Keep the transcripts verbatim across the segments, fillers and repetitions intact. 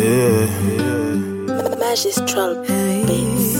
Yeah, yeah. Magistral Beats.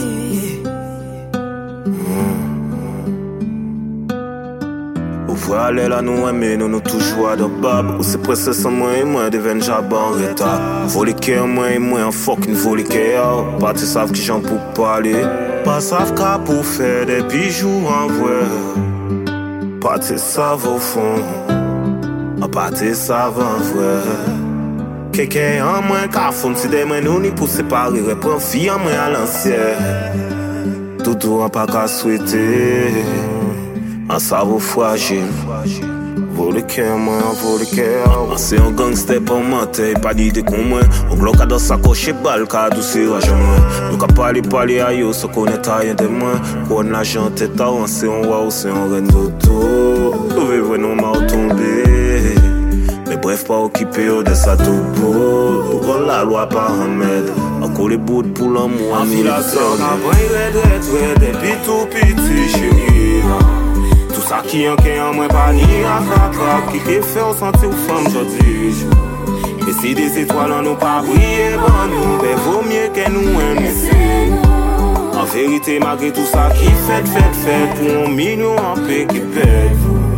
Ou voit aller là nous aimer, nous nous toujours à de bab. Ou c'est presque sans moi et moi deviennent jab en retard. Voliquer moi et moi en fucking voliquer. Pas tu savent qui j'en pour parler. Pas savent qu'à pour faire des bijoux en vrai. Pas tu savent au fond. Pas tu savent en vrai. Quelqu'un en moins qu'à fond, si des mains nous ni pour séparer. Reprends fille en moins à l'ancienne. Tout en pas qu'à souhaiter. Un cerveau fragile. Voler cœur, moi, voler cœur. C'est un gangster pour mentir, pas d'idée qu'on moi. On bloque dans sa coche et balle, car douceur à jamais. Nous qu'à parler, parler à yo, se connaît rien de moi. Qu'on a janté, t'as avancé, on voit où c'est un reine d'auto. Trouver vraiment mal tombé. Mais bref, pas occupé de sa tout beau. Pour la loi, pas remède. Encore les bouts pour l'amour, en filation, après, red, red, red, depuis tout petit, chérie. Tout ça qui en qu'est en moins pas ni à crac qui fait faire sentir aux femmes aujourd'hui. Et si des étoiles en nous pas briller, bon nous, ben vaut mieux qu'elles nous aiment. En vérité, malgré tout ça qui fait, fait, fait, pour un million en paix qui pète.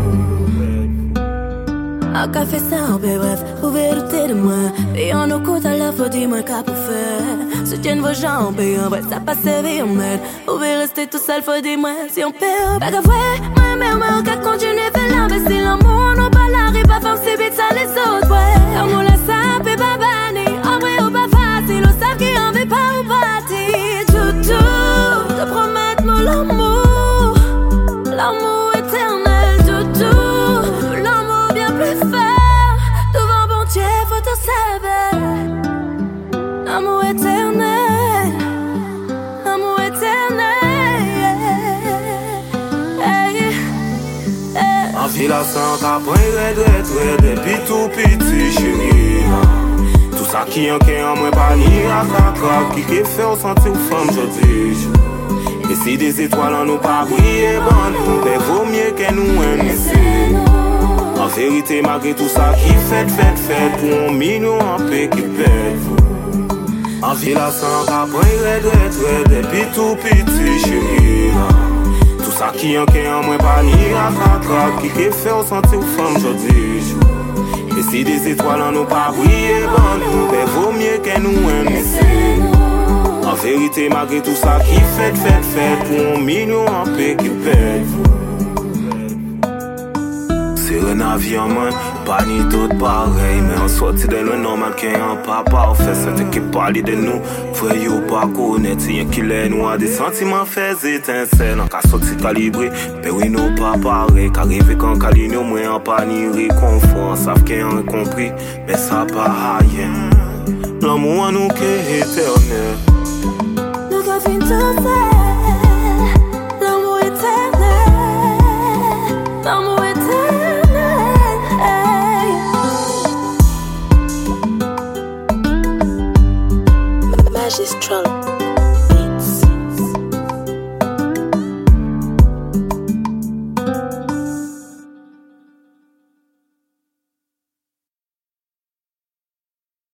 A café ça, ben bref, vous vérité de moi. Payons nos côtes à la fois, dis-moi qu'à pour faire. Soutienne vos jambes, et en vrai, ça passe vie en merde. Vous pouvez rester tout seul, faut dis-moi si on perd. Pas grave, moi, mais moi, on va continuer à faire l'imbécile. L'amour, non pas l'arrive à faire si vite ça les autres, ouais. L'amour, la sape et pas banni. En vrai, ou pas facile, on savent qui en veut pas ou parti. Tout, tout, te promettre mon l'amour. L'amour éternel, tout, tout. Devant bon Dieu, faut te savoir. L'amour éternel, l'amour éternel. Hey, hey. En filation, qu'après, red, red, red, depuis tout petit, chérie. Tout ça qui en qu'est en moins pas ni à crac qui fait faire sentir aux femmes aujourd'hui. Et si des étoiles en nous pas briller, bon nous, ben vaut mieux qu'elles nous aiment. En vérité, malgré tout ça qui fait, fait, fait, pour un million en paix qui pète. En filation, qu'après, red, red, red, depuis tout petit, chérie. Tout ça qui en qu'est en moins pas ni à crac qui fait faire sentir aux femmes aujourd'hui. Et si des étoiles en nous pas briller, bon nous, ben vaut mieux qu'elles nous aiment. En vérité, malgré tout ça qui fait, fait, fait, pour un million en paix qui pète. C'est un avion, man, pas ni d'autres pareil. Mais en sorti de le normal qu'il y a un papa au fait, c'est qui parle de nous. Frère, yo pas connaître, c'est un qui l'est nous a des sentiments faits étincelles. En cas sorti calibré, mais oui, nous pas pareil. Qu'arriver quand Caline, au moins en panier, réconfort. Savent qu'il y a un compris, mais ça pas rien. L'amour en nous qui est éternel. Nous qu'à fin tout seul. L'amour éternel. L'amour éternel. Magistral